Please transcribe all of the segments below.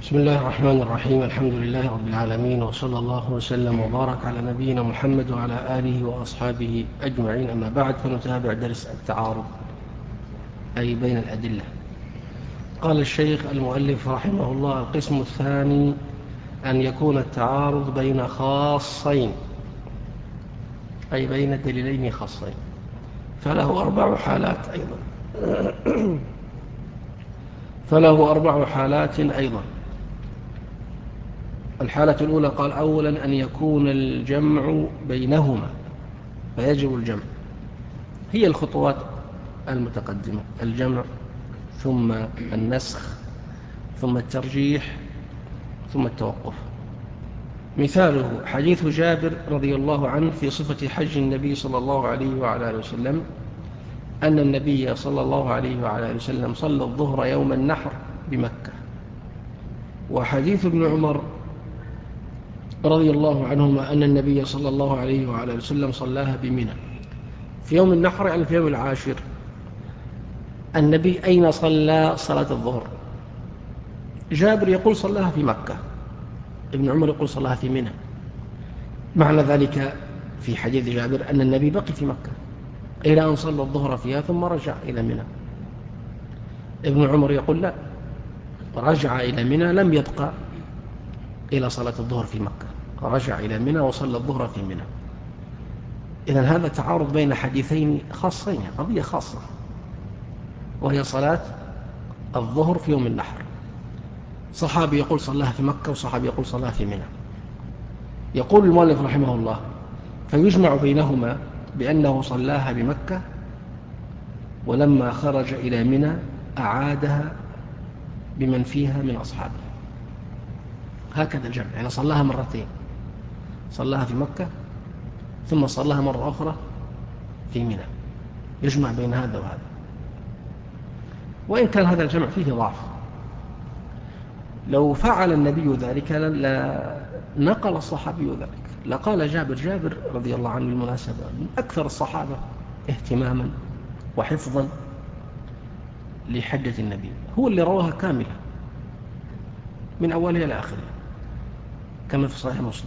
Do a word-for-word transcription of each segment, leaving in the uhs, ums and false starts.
بسم الله الرحمن الرحيم. الحمد لله رب العالمين، وصلى الله وسلم وبارك على نبينا محمد وعلى آله وأصحابه أجمعين. أما بعد، فنتابع درس التعارض أي بين الأدلة. قال الشيخ المؤلف رحمه الله: القسم الثاني أن يكون التعارض بين خاصين، أي بين دليلين خاصين، فله أربع حالات أيضا فله أربع حالات أيضا. الحالة الأولى قال: أولا أن يكون الجمع بينهما، فيجب الجمع. هي الخطوات المتقدمة: الجمع، ثم النسخ، ثم الترجيح، ثم التوقف. مثاله حديث جابر رضي الله عنه في صفة حج النبي صلى الله عليه وعلى آله وسلم، أن النبي صلى الله عليه وعلى آله وسلم صلى الظهر يوم النحر بمكة. وحديث ابن عمر رضي الله عنهما أن النبي صلى الله عليه وعلى آله وسلم صلاها بمنى في يوم النحر، يعني في يوم العاشر. النبي أين صلى صلاة الظهر؟ جابر يقول صلاها في مكة، ابن عمر يقول صلاها في منى. معنى ذلك في حديث جابر أن النبي بقي في مكة إلى أن صلى الظهر فيها ثم رجع إلى منى. ابن عمر يقول لا، رجع إلى منى، لم يبقى إلى صلاة الظهر في مكة، رجع إلى منى وصلى الظهر في منى. إذن هذا تعارض بين حديثين خاصين، قضية خاصة، وهي صلاة الظهر في يوم النحر. صحابي يقول صلاها في مكة، وصحابي يقول صلاها في منى. يقول المؤلف رحمه الله: فيجمع بينهما بأنه صلاها بمكة، ولما خرج إلى منى أعادها بمن فيها من أصحابه. هكذا الجمع، يعني صلاها مرتين، صلاها في مكة ثم صلاها مرة أخرى في منى، يجمع بين هذا وهذا. وإن كان هذا الجمع فيه ضعف، لو فعل النبي ذلك لنقل الصحابي ذلك، لقال جابر جابر رضي الله عنه بالمناسبة من أكثر الصحابة اهتماما وحفظا لحجة النبي، هو اللي رواها كاملة من أولها إلى آخرها كما في صحيح مسلم.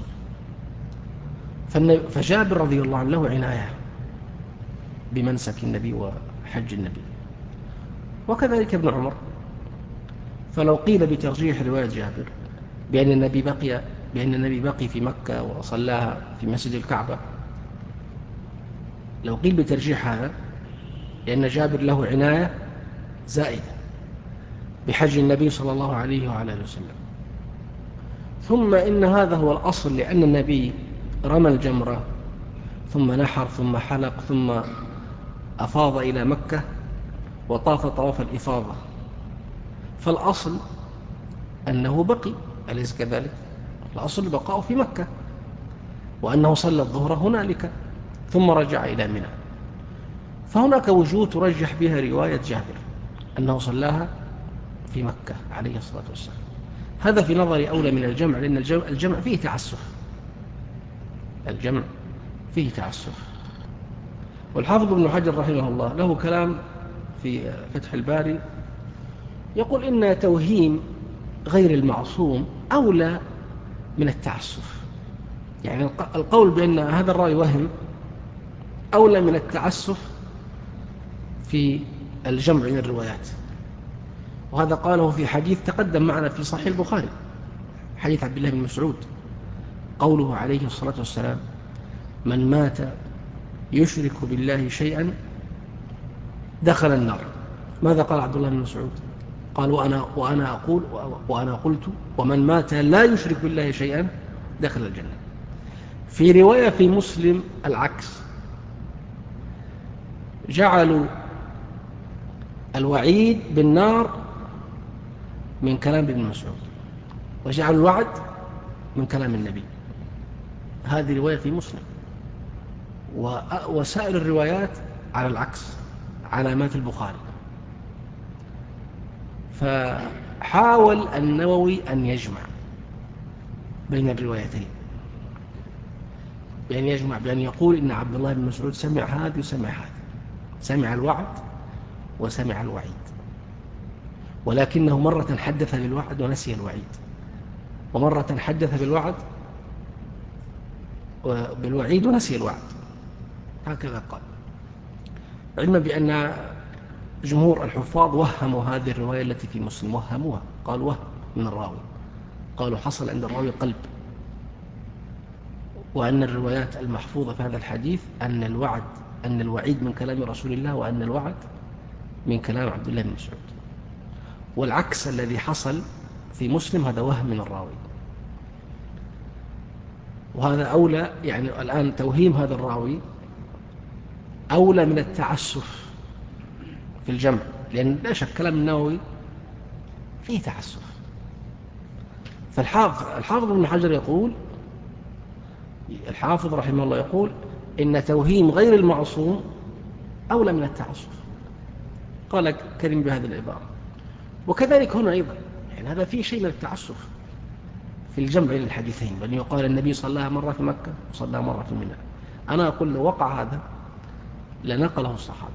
فجابر رضي الله عنه له عناية بمنسك النبي وحج النبي، وكذلك ابن عمر. فلو قيل بترجيح رواية جابر بأن النبي بقي بأن النبي بقي في مكة وصلاها في مسجد الكعبة، لو قيل بترجيح هذا لأن جابر له عناية زائدة بحج النبي صلى الله عليه وعلى آله وسلم. ثم إن هذا هو الأصل، لأن النبي رمى الجمرة ثم نحر ثم حلق ثم أفاض إلى مكة وطاف طواف الإفاضة، فالأصل أنه بقي، أليس كذلك؟ الأصل البقاء في مكة، وأنه صلى الظهر هنالك ثم رجع إلى منى. فهناك وجوه ترجح بها رواية جابر أنه صلاها في مكة عليه الصلاة والسلام. هذا في نظري أولى من الجمع، لأن الجمع فيه تعسف، الجمع فيه تعسف. والحافظ ابن حجر رحمه الله له كلام في فتح الباري، يقول إن توهيم غير المعصوم أولى من التعسف. يعني القول بأن هذا الرأي وهم أولى من التعسف في الجمع بين الروايات. وهذا قاله في حديث تقدم معنا في صحيح البخاري، حديث عبد الله بن مسعود، قوله عليه الصلاة والسلام: من مات يشرك بالله شيئا دخل النار. ماذا قال عبد الله بن مسعود؟ قال: وأنا, وأنا أقول وأنا قلت ومن مات لا يشرك بالله شيئا دخل الجنة. في رواية في مسلم العكس، جعلوا الوعيد بالنار من كلام ابن مسعود، وجعلوا الوعد من كلام النبي. هذه رواية في مسلم، وسائر الروايات على العكس، علامات البخاري. فحاول النووي أن يجمع بين الروايتين، بأن يجمع بأن يقول إن عبد الله بن مسعود سمع هذا وسمع هذا، سمع الوعد وسمع الوعيد، ولكنه مرة حدث بالوعد ونسي الوعيد، ومرة حدث بالوعد بالوعيد ونسي الوعد، هكذا قال، علما بأن جمهور الحفاظ وهموا هذه الرواية التي في مسلم، وهموها، قالوا وهم من الراوي، قالوا حصل عند الراوي قلب، وأن الروايات المحفوظة في هذا الحديث أن الوعد أن الوعيد من كلام رسول الله، وأن الوعد من كلام عبد الله بن مسعود. والعكس الذي حصل في مسلم هذا وهم من الراوي، وهذا أولى، يعني الآن توهيم هذا الراوي أولى من التعسف في الجمع، لأن لا شك كلام النووي فيه تعسف. فالحافظ الحافظ ابن حجر يقول، الحافظ رحمه الله يقول إن توهيم غير المعصوم أولى من التعسف، قال كريم بهذه العبارة. وكذلك هنا أيضا، يعني هذا فيه شيء من التعسف في الجمع بين الحديثين، بل يقال النبي صلى مرة في مكة وصلى مرة في منى. أنا أقول لو وقع هذا لنقله الصحابة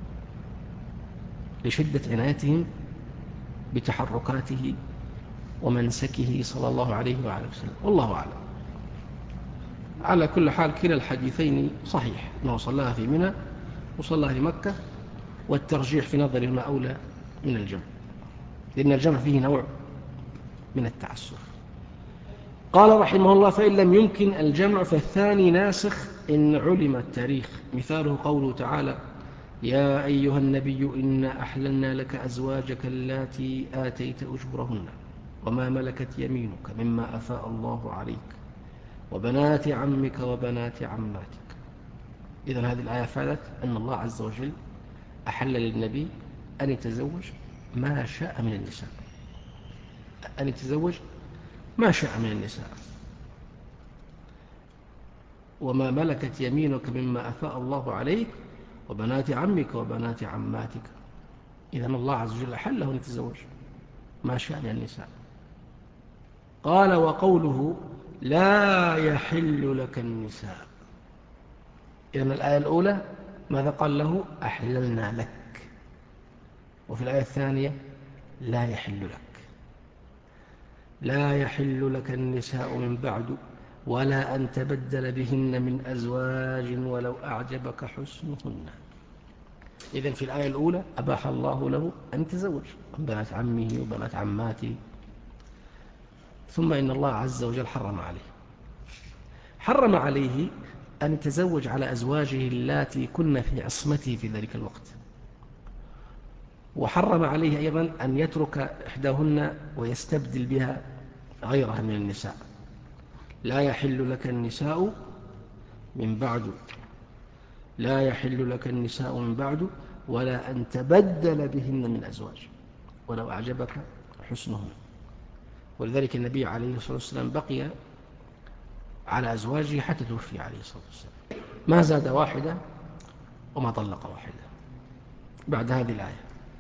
لشدة عنايتهم بتحركاته ومنسكه صلى الله عليه وعلى وسلم، والله أعلم. على كل حال كلا الحديثين صحيح، أنه صلاها في منى وصلاها في مكة، والترجيح في نظري ما أولى من الجمع، لأن الجمع فيه نوع من التعسف. قال رحمه الله: فإن لم يمكن الجمع فالثاني ناسخ إن علم التاريخ. مثاله قوله تعالى: يا أيها النبي إنا أحللنا لك أزواجك اللاتي آتيت أجورهن وما ملكت يمينك مما أفاء الله عليك وبنات عمك وبنات عماتك. إذن هذه الآية فادت أن الله عز وجل أحل للنبي أن يتزوج ما شاء من النساء، أن يتزوج ما شاء من النساء. وما ملكت يمينك مما أفاء الله عليك وبنات عمك وبنات عماتك. إذن الله عز وجل أحل له أن يتزوج ما شاء من النساء. قال: وقوله لا يحل لك النساء. إذن الآية الأولى ماذا قال له؟ أحللنا لك. وفي الآية الثانية لا يحل لك. لا يحل لك النساء من بعد ولا أن تبدل بهن من أزواج ولو أعجبك حسنهن. إذن في الآية الأولى أباح الله له أن يتزوج بنات عمه وبنات عماته، ثم إن الله عز وجل حرم عليه حرم عليه أن يتزوج على أزواجه اللاتي كن في عصمته في ذلك الوقت، وحرم عليه أيضا أن يترك إحداهن ويستبدل بها غيرها من النساء. لا يحل لك النساء من بعد لا يحل لك النساء من بعد ولا أن تبدل بهن من أزواج ولو أعجبك حسنهن. ولذلك النبي عليه الصلاة والسلام بقي على أزواجه حتى توفي عليه الصلاة والسلام، ما زاد واحدة وما طلق واحدة بعد هذه الآية.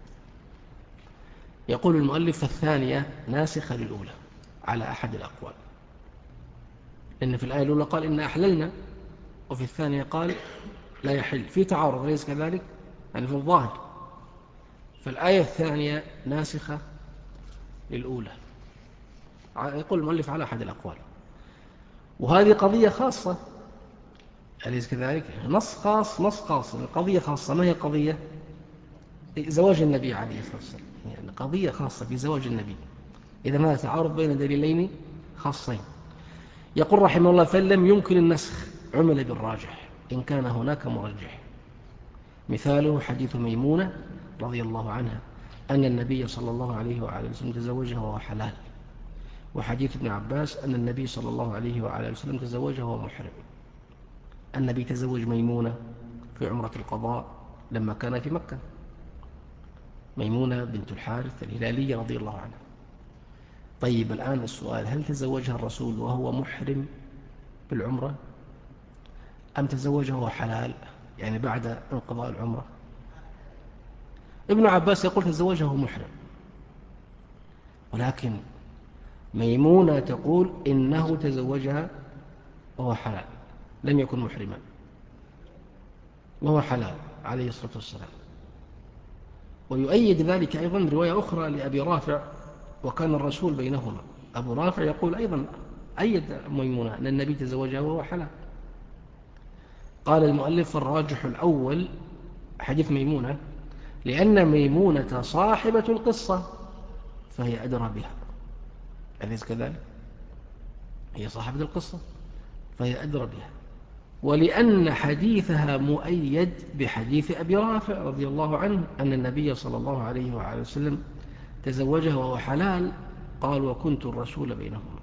يقول المؤلف: الثانية ناسخة للأولى على أحد الأقوال، لأن في الآية الأولى قال إن أحللنا، وفي الثانية قال لا يحل، في تعارض ليس كذلك؟ يعني في الظاهر. فالآية الثانية ناسخة للأولى، يقول المؤلف على أحد الأقوال. وهذه قضية خاصة أليس كذلك؟ نص خاص نص خاص قضية خاصة. ما هي قضية؟ زواج النبي عليه الصلاة والسلام، يعني قضية خاصة في زواج النبي. إذا ما تعارض بين دليلين خاصين. يقول رحمه الله: فإن لم يمكن النسخ عمل بالراجح إن كان هناك مرجح. مثاله حديث ميمونة رضي الله عنها أن النبي صلى الله عليه وعلى وسلم تزوجها وهو حلال، وحديث ابن عباس أن النبي صلى الله عليه وعلى وسلم تزوجها وهو محرم. النبي تزوج ميمونة في عمرة القضاء لما كان في مكة، ميمونة بنت الحارث الهلالية رضي الله عنها. طيب الآن السؤال: هل تزوجها الرسول وهو محرم بالعمرة أم تزوجها وهو حلال يعني بعد انقضاء العمرة؟ ابن عباس يقول تزوجها وهو محرم، ولكن ميمونة تقول إنه تزوجها وهو حلال، لم يكن محرما وهو حلال عليه الصلاة والسلام. ويؤيد ذلك أيضا رواية أخرى لأبي رافع: وكان الرسول بينهما. أبو رافع يقول أيضا أيد ميمونة أن النبي تزوجها وهو حلال. قال المؤلف الراجح الأول حديث ميمونة، لأن ميمونة صاحبة القصة فهي أدرى بها. أليس كذلك؟ هي صاحبة القصة فهي أدرى بها، ولأن حديثها مؤيد بحديث أبي رافع رضي الله عنه أن النبي صلى الله عليه وعلى وسلم تزوجها وهو حلال، قال وكنت الرسول بينهما.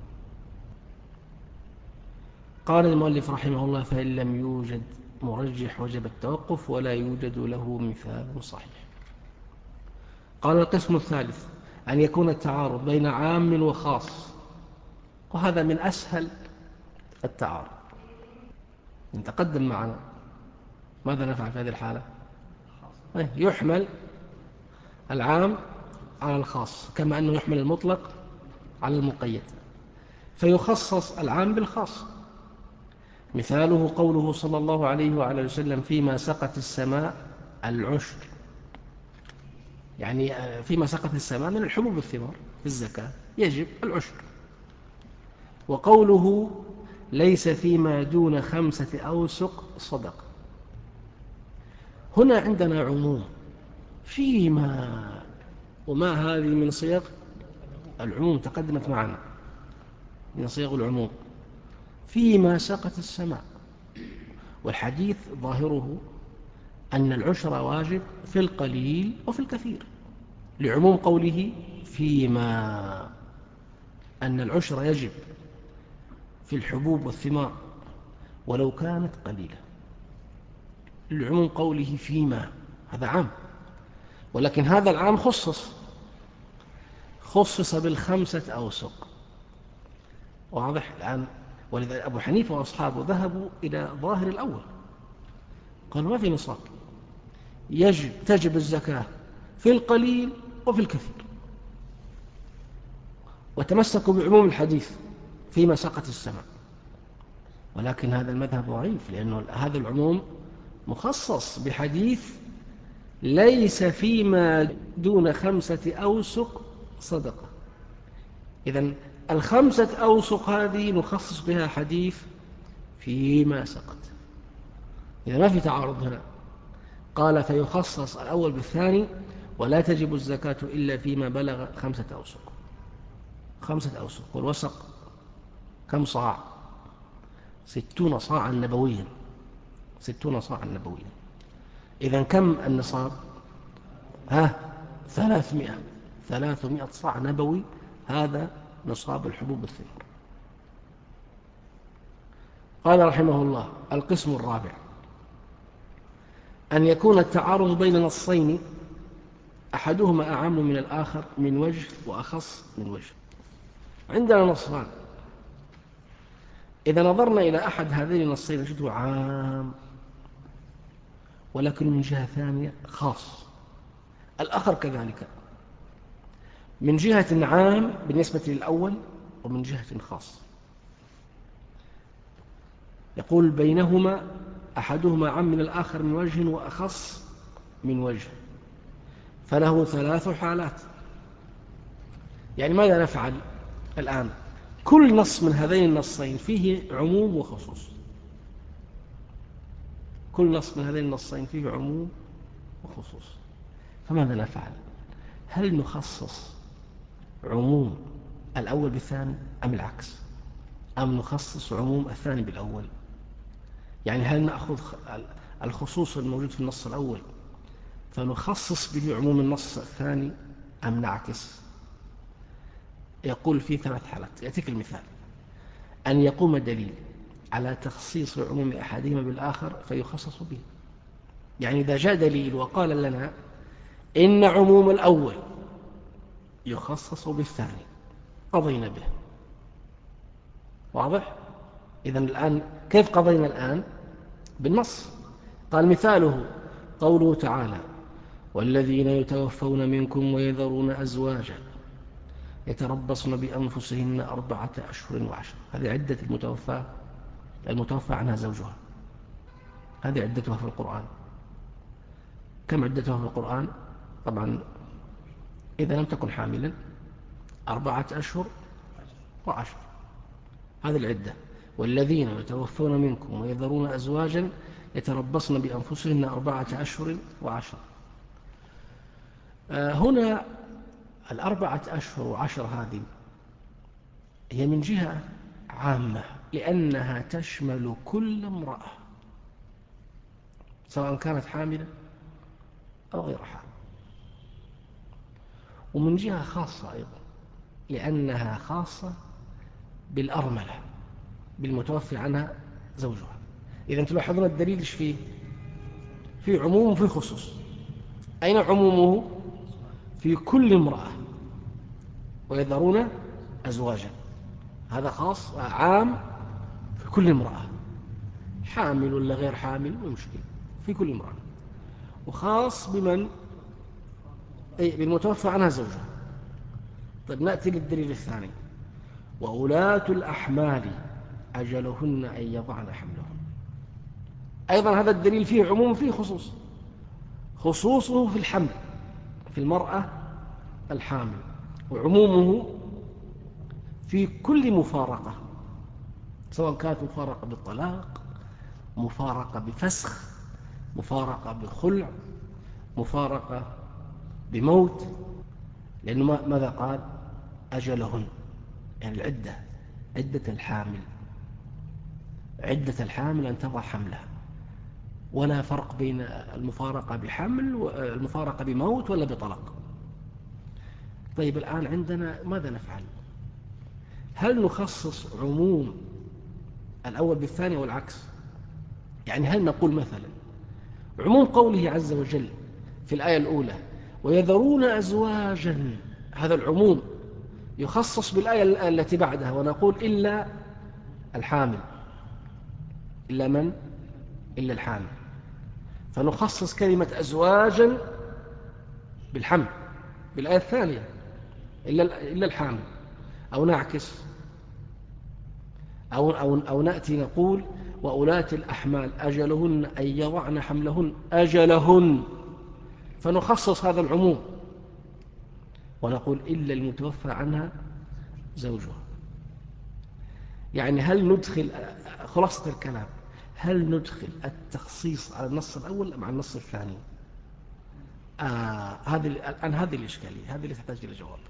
قال المؤلف رحمه الله فإن لم يوجد مرجح وجب التوقف ولا يوجد له مثال صحيح. قال القسم الثالث أن يكون التعارض بين عام وخاص، وهذا من أسهل التعارض. نتقدم معنا ماذا نفعل في هذه الحالة؟ يحمل العام على الخاص كما أنه يحمل المطلق على المقيد، فيخصص العام بالخاص. مثاله قوله صلى الله عليه وعلى وسلم فيما سقت السماء العشر، يعني فيما سقت السماء من الحبوب والثمار في الزكاة يجب العشر. وقوله ليس فيما دون خمسة أوسق صدقة، هنا عندنا عموم فيما، وما هذه من صيغ العموم تقدمت معنا، من صيغ العموم فيما سقت السماء، والحديث ظاهره أن العشر واجب في القليل وفي الكثير، لعموم قوله فيما، أن العشر يجب في الحبوب والثمار ولو كانت قليلة، لعموم قوله فيما، هذا عام، ولكن هذا العام خصص خصص بالخمسة أوسق. واضح الآن؟ ولذا أبو حنيفة وأصحابه ذهبوا إلى ظاهر الأول، قالوا ما في نصاب، يجب تجب الزكاة في القليل وفي الكثير، وتمسكوا بعموم الحديث فيما سقت السماء. ولكن هذا المذهب ضعيف، لأنه هذا العموم مخصص بحديث ليس فيما دون خمسة أوسق صدقة. إذن الخمسة أوسق هذه نخصص بها حديث فيما سقط، إذا ما في تعارض هنا. قال فيخصص الأول بالثاني ولا تجب الزكاة إلا فيما بلغ خمسة أوسق. خمسة أوسق، والوسق كم صاع؟ ستون صاعا نبويا، ستون صاعا نبويا. إذن كم النصاب؟ ها ثلاثمائة، ثلاثمائة صاع نبوي، هذا نصاب الحبوب الثمار. قال رحمه الله القسم الرابع أن يكون التعارض بين نصين أحدهما أعم من الآخر من وجه وأخص من وجه. عندنا نصان، إذا نظرنا إلى أحد هذين النصين نجده عام، ولكن من جهة ثانية خاص، الآخر كذلك من جهة عام بالنسبة للأول ومن جهة خاص. يقول بينهما أحدهما عام من الآخر من وجه وأخص من وجه، فله ثلاث حالات. يعني ماذا نفعل الآن؟ كل نص من هذين النصين فيه عموم وخصوص، كل نص من هذين النصين فيه عموم وخصوص، فماذا نفعل؟ هل نخصص عموم الأول بالثاني أم العكس، أم نخصص عموم الثاني بالأول؟ يعني هل نأخذ الخصوص الموجود في النص الأول فنخصص به عموم النص الثاني أم نعكس؟ يقول في ثلاث حالات. يأتيك المثال: أن يقوم دليل على تخصيص عموم أحدهما بالآخر فيخصص به، يعني إذا جاء دليل وقال لنا إن عموم الأول يخصص بالثاني قضينا به. واضح؟ إذن الآن كيف قضينا الآن؟ بالنص. قال مثاله قوله تعالى والذين يتوفون منكم ويذرون أزواجا يتربصن بأنفسهن أربعة أشهر وعشر. هذه عدة المتوفى المتوفى عنها زوجها، هذه عدتها في القرآن. كم عدتها في القرآن؟ طبعا إذا لم تكن حاملا أربعة أشهر وعشر. هذه العدة. والذين يتوفون منكم ويذرون أزواجا يتربصن بأنفسهن أربعة أشهر وعشر. هنا الأربعة أشهر وعشر هذه هي من جهة عامة لأنها تشمل كل امرأة سواء كانت حاملة أو غير حامل، ومن جهة خاصة أيضا لأنها خاصة بالأرملة بالمتوفي عنها زوجها. إذا تلاحظون الدليل إيش فيه؟ في عموم وفي خصوص. أين عمومه؟ في كل امرأة ويذرون أزواجا، هذا خاص عام في كل امرأة، حامل ولا غير حامل ومشكلة في كل امرأة، وخاص بمن؟ أي بالمتوفى عنها زوجها. طيب نأتي للدليل الثاني: وأولاة الأحمال أجلهن أن يضعن حملهن. أيضا هذا الدليل فيه عموم فيه خصوص. خصوصه في الحمل في المرأة الحامل، وعمومه في كل مفارقة سواء كانت مفارقة بالطلاق، مفارقة بفسخ، مفارقة بخلع، مفارقة بموت. لأنه ماذا قال؟ أجلهن، يعني العدة، عدة الحامل، عدة الحامل أن تضع حملها، ولا فرق بين المفارقة بحمل والمفارقة بموت ولا بطلاق. طيب الآن عندنا ماذا نفعل؟ هل نخصص عموم الأول بالثاني والعكس؟ يعني هل نقول مثلا عموم قوله عز وجل في الآية الأولى ويذرون أزواجا، هذا العموم يخصص بالآية التي بعدها ونقول إلا الحامل، إلا من؟ إلا الحامل، فنخصص كلمة أزواجا بالحمل بالآية الثانية إلا الحامل، أو نعكس، أو, أو, أو نأتي نقول وأولاة الأحمال أجلهن أن يضعن حملهن أجلهن، فنخصص هذا العموم ونقول إلا المتوفى عنها زوجها. يعني هل ندخل، خلاصة الكلام، هل ندخل التخصيص على النص الأول أم على النص الثاني؟ آه هذه الآن هذه الإشكالية، هذه اللي تحتاج إلى جواب.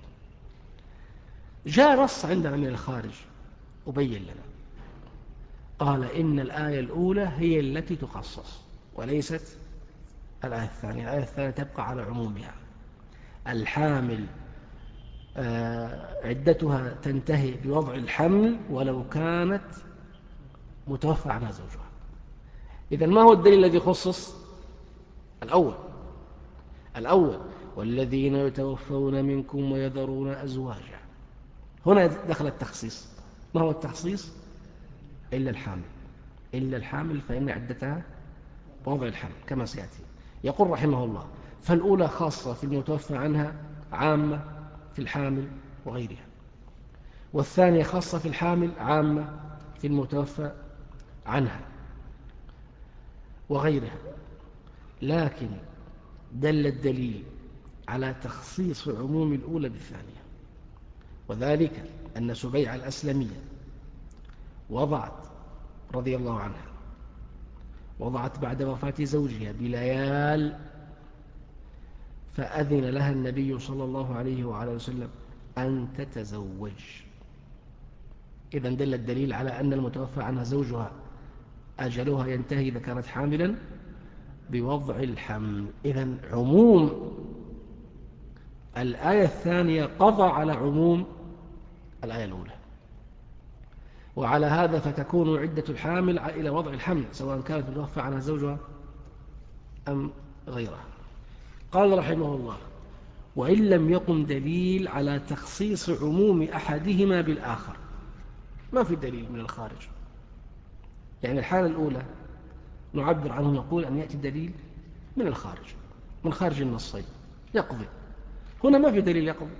جاء نص عندنا من الخارج وبين لنا، قال إن الآية الأولى هي التي تخصص وليست الآية الثانية. الآية الثانية تبقى على عمومها. الحامل آه عدتها تنتهي بوضع الحمل ولو كانت متوفى عنها زوجها. إذن ما هو الدليل الذي خصص؟ الأول الأول والذين يتوفون منكم ويذرون أزواجا، هنا دخل التخصيص. ما هو التخصيص؟ إلا الحامل، إلا الحامل فإن عدتها بوضع الحمل كما سيأتي. يقول رحمه الله: فالأولى خاصة في المتوفى عنها، عامة في الحامل وغيرها، والثانية خاصة في الحامل، عامة في المتوفى عنها وغيرها. لكن دل الدليل على تخصيص عموم الأولى بالثانية، وذلك أن سبيعة الأسلمية وضعت رضي الله عنها وضعت بعد وفاة زوجها بليال، فأذن لها النبي صلى الله عليه وعلى وسلم أن تتزوج. إذن دل الدليل على أن المتوفى عنها زوجها أجلها ينتهي إذا كانت حاملا بوضع الحمل. إذن عموم الآية الثانية قضى على عموم الآية الأولى، وعلى هذا فتكون عدة الحامل إلى وضع الحمل سواء كانت متوفى عنها زوجها أم غيرها. قال رحمه الله: وإن لم يقم دليل على تخصيص عموم أحدهما بالآخر. ما في دليل من الخارج، يعني الحالة الأولى نعبر عنه نقول أن يأتي دليل من الخارج، من خارج النصين يقضي. هنا ما في دليل يقضي،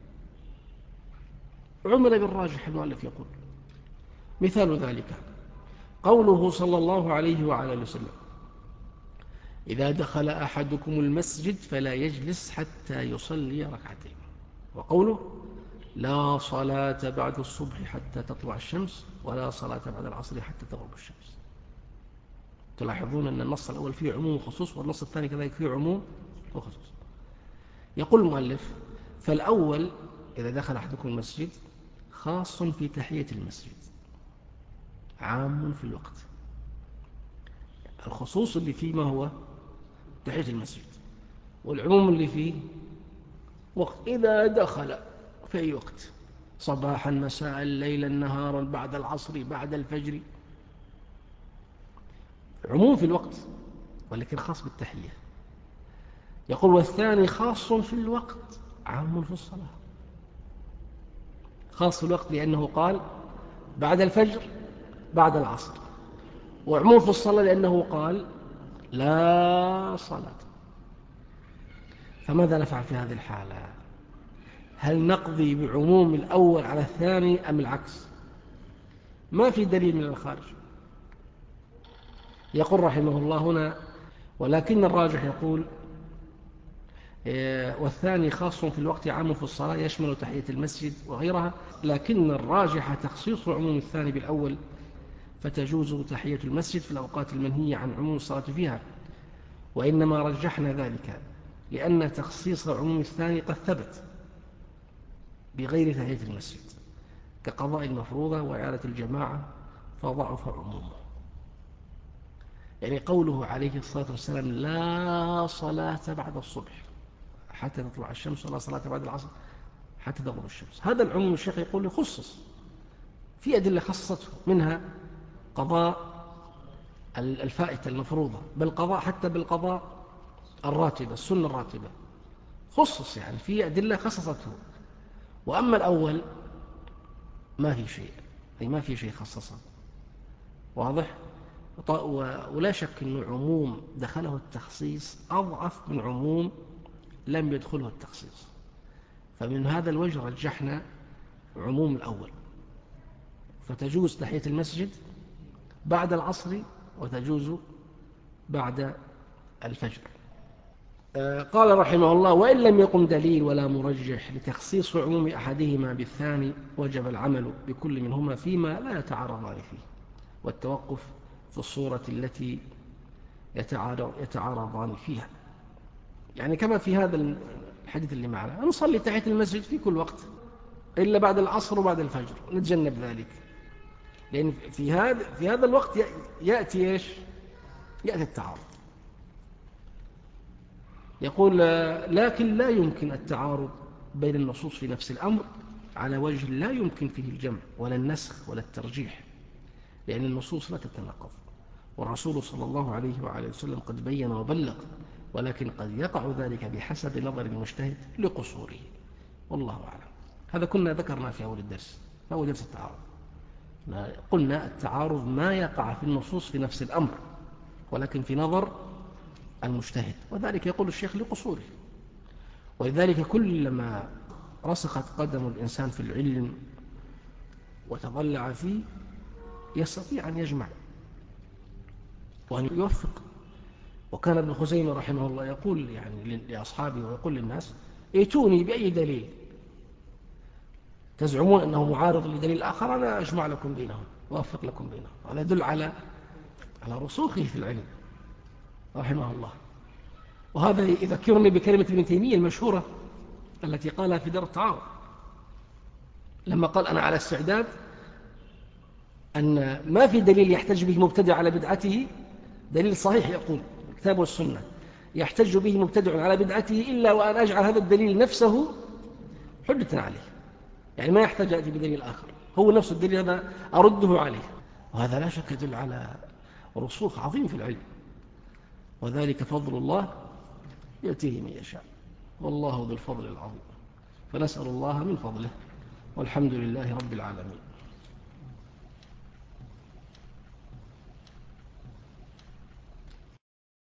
عمل بالراجح. المؤلف يقول: مثال ذلك قوله صلى الله عليه وعلى وسلم: إذا دخل أحدكم المسجد فلا يجلس حتى يصلي ركعتين. وقوله: لا صلاة بعد الصبح حتى تطلع الشمس ولا صلاة بعد العصر حتى تغرب الشمس. تلاحظون أن النص الأول فيه عموم وخصوص، والنص الثاني كذلك فيه عموم وخصوص. يقول المؤلف: فالأول إذا دخل أحدكم المسجد خاص في تحية المسجد عام في الوقت. الخصوص اللي فيه ما هو تحية المسجد، والعموم اللي فيه وقت إذا دخل في أي وقت، صباحا مساء ليلا نهارا بعد العصر بعد الفجر، عموم في الوقت ولكن خاص بالتحية. يقول: والثاني خاص في الوقت عام في الصلاة. خاص في الوقت لأنه قال بعد الفجر بعد العصر، وعموم في الصلاة لأنه قال لا صلاة. فماذا نفعل في هذه الحالة؟ هل نقضي بعموم الأول على الثاني أم العكس؟ ما في دليل من الخارج. يقول رحمه الله هنا: ولكن الراجح يقول والثاني خاص في الوقت عام في الصلاة يشمل تحية المسجد وغيرها، لكن الراجح تخصيص عموم الثاني بالأول، فتجوز تحية المسجد في الأوقات المنهية عن عموم الصلاة فيها. وإنما رجحنا ذلك لأن تخصيص عموم الثاني قد ثبت بغير تحية المسجد كقضاء المفروضة وإعادة الجماعة، فضعف عمومه. يعني قوله عليه الصلاة والسلام لا صلاة بعد الصبح حتى تطلع الشمس ولا صلاة بعد العصر حتى تغرب الشمس، هذا العموم الشيخ يقول يخصص في أدلة خصصته، منها قضاء الفائتة المفروضة، بل قضاء حتى بالقضاء الراتبة السنة الراتبة خصص، يعني في أدلة خصصته. وأما الأول ما في شيء، أي ما في شيء خصصه، واضح؟ ولا شك أن عموم دخله التخصيص أضعف من عموم لم يدخله التخصيص. فمن هذا الوجه رجحنا عموم الأول، فتجوز تحية المسجد بعد العصر وتجوز بعد الفجر. قال رحمه الله: وإن لم يقم دليل ولا مرجح لتخصيص عموم أحدهما بالثاني وجب العمل بكل منهما فيما لا يتعارضان فيه، والتوقف في الصورة التي يتعارضان فيها. يعني كما في هذا الحديث اللي معنا، نصلي تحية المسجد في كل وقت إلا بعد العصر وبعد الفجر، نتجنب ذلك، لأن في هذا في هذا الوقت يأتي إيش؟ يأتي التعارض. يقول: لكن لا يمكن التعارض بين النصوص في نفس الأمر على وجه لا يمكن فيه الجمع ولا النسخ ولا الترجيح، لأن النصوص لا تتناقض، والرسول صلى الله عليه وعلى وسلم قد بين وبلغ، ولكن قد يقع ذلك بحسب نظر المجتهد لقصوره، والله أعلم. هذا كنا ذكرنا في أول الدرس، في أول درس التعارض قلنا التعارض ما يقع في النصوص في نفس الأمر، ولكن في نظر المجتهد، وذلك يقول الشيخ لقصوره. ولذلك كلما رسخت قدم الإنسان في العلم وتضلع فيه يستطيع أن يجمع وأن يوفق. وكان ابن خزيمة رحمه الله يقول يعني لأصحابه ويقول للناس: ائتوني بأي دليل تزعمون أنه معارض لدليل آخر، أنا أجمع لكم بينهم وأوفق لكم بينهم. هذا يدل على على رسوخه في العلم رحمه الله. وهذا يذكرني بكلمة ابن تيمية المشهورة التي قالها في دار التعارض، لما قال: أنا على استعداد أن ما في دليل يحتج به مبتدع على بدعته، دليل صحيح يقول الكتاب والسنة يحتج به مبتدع على بدعته إلا وأن أجعل هذا الدليل نفسه حجة عليه، يعني ما يحتاج أتي بدليل آخر، هو نفس الدليل هذا أرده عليه. وهذا لا شك يدل على رسوخ عظيم في العلم، وذلك فضل الله يأتيه من يشاء، والله ذو الفضل العظيم. فنسأل الله من فضله، والحمد لله رب العالمين.